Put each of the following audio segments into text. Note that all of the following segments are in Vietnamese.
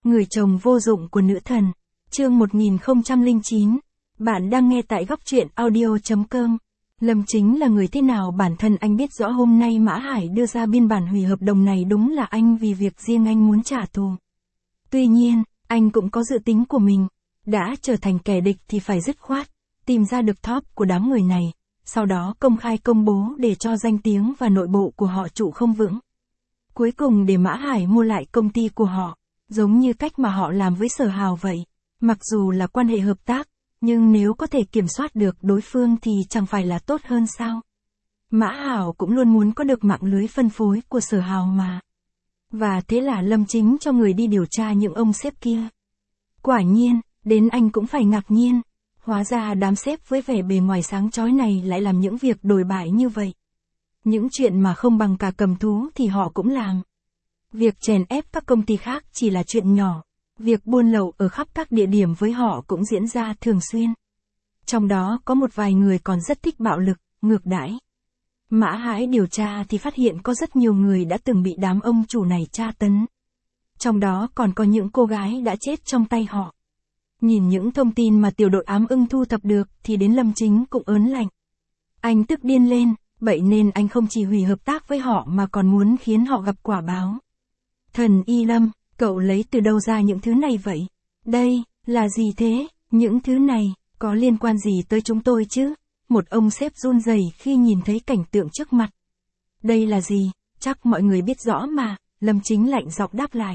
Người chồng vô dụng của nữ thần. Chương 1009. Bạn đang nghe tại góc truyện audio.com. Lâm Chính là người thế nào bản thân anh biết rõ. Hôm nay Mã Hải đưa ra biên bản hủy hợp đồng này đúng là anh vì việc riêng anh muốn trả thù. Tuy nhiên, anh cũng có dự tính của mình. Đã trở thành kẻ địch thì phải dứt khoát, tìm ra được top của đám người này, sau đó công khai công bố để cho danh tiếng và nội bộ của họ trụ không vững. Cuối cùng để Mã Hải mua lại công ty của họ, giống như cách mà họ làm với Sở Hào vậy. Mặc dù là quan hệ hợp tác, nhưng nếu có thể kiểm soát được đối phương thì chẳng phải là tốt hơn sao? Mã Hảo cũng luôn muốn có được mạng lưới phân phối của Sở Hào mà. Và thế là Lâm Chính cho người đi điều tra những ông sếp kia. Quả nhiên, đến anh cũng phải ngạc nhiên. Hóa ra đám sếp với vẻ bề ngoài sáng chói này lại làm những việc đồi bại như vậy. Những chuyện mà không bằng cả cầm thú thì họ cũng làm. Việc chèn ép các công ty khác chỉ là chuyện nhỏ. Việc buôn lậu ở khắp các địa điểm với họ cũng diễn ra thường xuyên. Trong đó có một vài người còn rất thích bạo lực, ngược đãi. Mã Hải điều tra thì phát hiện có rất nhiều người đã từng bị đám ông chủ này tra tấn. Trong đó còn có những cô gái đã chết trong tay họ. Nhìn những thông tin mà tiểu đội ám ưng thu thập được thì đến Lâm Chính cũng ớn lạnh. Anh tức điên lên, vậy nên anh không chỉ hủy hợp tác với họ mà còn muốn khiến họ gặp quả báo. Thần Y Lâm, cậu lấy từ đâu ra những thứ này vậy? Đây, là gì thế? Những thứ này, có liên quan gì tới chúng tôi chứ? Một ông sếp run rẩy khi nhìn thấy cảnh tượng trước mặt. Đây là gì? Chắc mọi người biết rõ mà, Lâm Chính lạnh giọng đáp lại.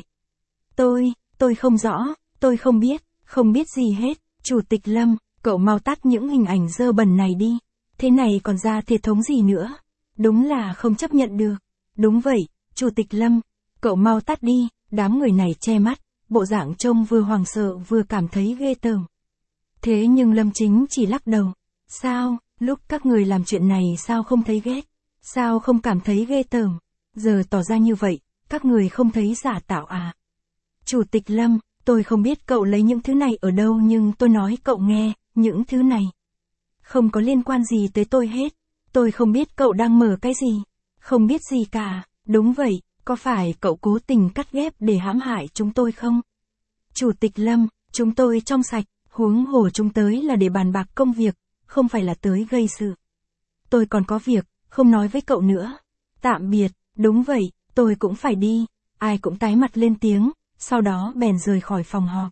Tôi không rõ, tôi không biết gì hết. Chủ tịch Lâm, cậu mau tắt những hình ảnh dơ bẩn này đi. Thế này còn ra thể thống gì nữa? Đúng là không chấp nhận được. Đúng vậy, Chủ tịch Lâm, cậu mau tắt đi. Đám người này che mắt, bộ dạng trông vừa hoảng sợ vừa cảm thấy ghê tởm. Thế nhưng Lâm Chính chỉ lắc đầu. Sao, lúc các người làm chuyện này sao không thấy ghét? Sao không cảm thấy ghê tởm? Giờ tỏ ra như vậy, các người không thấy giả tạo à? Chủ tịch Lâm, tôi không biết cậu lấy những thứ này ở đâu nhưng tôi nói cậu nghe, những thứ này không có liên quan gì tới tôi hết. Tôi không biết cậu đang mở cái gì. Không biết gì cả. Đúng vậy, có phải cậu cố tình cắt ghép để hãm hại chúng tôi không? Chủ tịch Lâm, chúng tôi trong sạch, huống hồ chúng tới là để bàn bạc công việc, không phải là tới gây sự. Tôi còn có việc, không nói với cậu nữa. Tạm biệt, đúng vậy, tôi cũng phải đi. Ai cũng tái mặt lên tiếng, sau đó bèn rời khỏi phòng họp.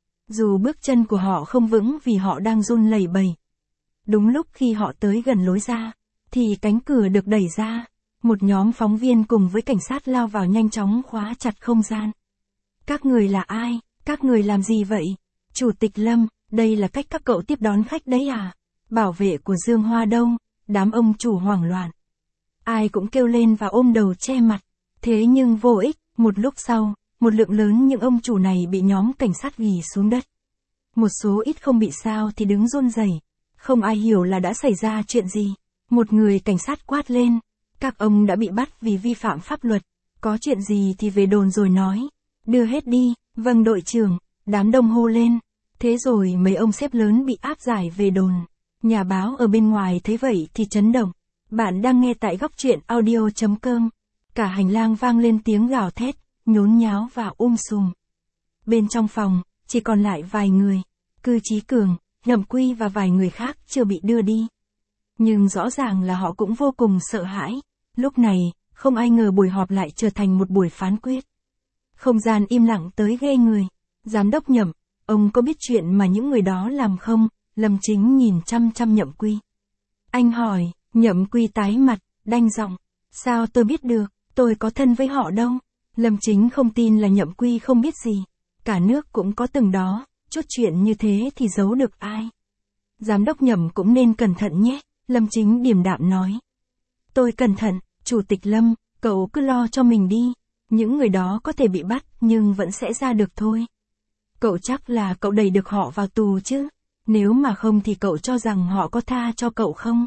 Dù bước chân của họ không vững vì họ đang run lẩy bẩy. Đúng lúc khi họ tới gần lối ra, thì cánh cửa được đẩy ra. Một nhóm phóng viên cùng với cảnh sát lao vào nhanh chóng khóa chặt không gian. Các người là ai? Các người làm gì vậy? Chủ tịch Lâm, đây là cách các cậu tiếp đón khách đấy à? Bảo vệ của Dương Hoa đâu? Đám ông chủ hoảng loạn. Ai cũng kêu lên và ôm đầu che mặt. Thế nhưng vô ích, một lúc sau, một lượng lớn những ông chủ này bị nhóm cảnh sát ghì xuống đất. Một số ít không bị sao thì đứng run rẩy. Không ai hiểu là đã xảy ra chuyện gì. Một người cảnh sát quát lên. Các ông đã bị bắt vì vi phạm pháp luật, có chuyện gì thì về đồn rồi nói. Đưa hết đi, vâng đội trưởng, đám đông hô lên. Thế rồi mấy ông sếp lớn bị áp giải về đồn. Nhà báo ở bên ngoài thấy vậy thì chấn động. Bạn đang nghe tại góc truyện audio.com. Cả hành lang vang lên tiếng gào thét, nhốn nháo và sùm. Bên trong phòng, chỉ còn lại vài người. Cư Chí Cường, Nhậm Quy và vài người khác chưa bị đưa đi. Nhưng rõ ràng là họ cũng vô cùng sợ hãi. Lúc này, không ai ngờ buổi họp lại trở thành một buổi phán quyết. Không gian im lặng tới ghê người. Giám đốc Nhậm, ông có biết chuyện mà những người đó làm không? Lâm Chính nhìn chăm chăm Nhậm Quy. Anh hỏi, Nhậm Quy tái mặt, đanh giọng. Sao tôi biết được, tôi có thân với họ đâu. Lâm Chính không tin là Nhậm Quy không biết gì. Cả nước cũng có từng đó, chút chuyện như thế thì giấu được ai. Giám đốc Nhậm cũng nên cẩn thận nhé, Lâm Chính điềm đạm nói. Tôi cẩn thận, Chủ tịch Lâm, cậu cứ lo cho mình đi. Những người đó có thể bị bắt nhưng vẫn sẽ ra được thôi. Cậu chắc là cậu đẩy được họ vào tù chứ. Nếu mà không thì cậu cho rằng họ có tha cho cậu không?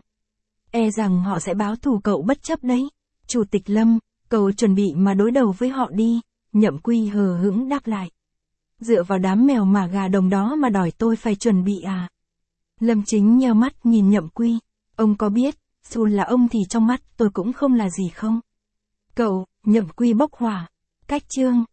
E rằng họ sẽ báo thù cậu bất chấp đấy. Chủ tịch Lâm, cậu chuẩn bị mà đối đầu với họ đi. Nhậm Quy hờ hững đáp lại. Dựa vào đám mèo mà gà đồng đó mà đòi tôi phải chuẩn bị à? Lâm Chính nheo mắt nhìn Nhậm Quy. Ông có biết, dù là ông thì trong mắt tôi cũng không là gì không? Cậu, Nhậm Quy bốc hỏa. Cách chương.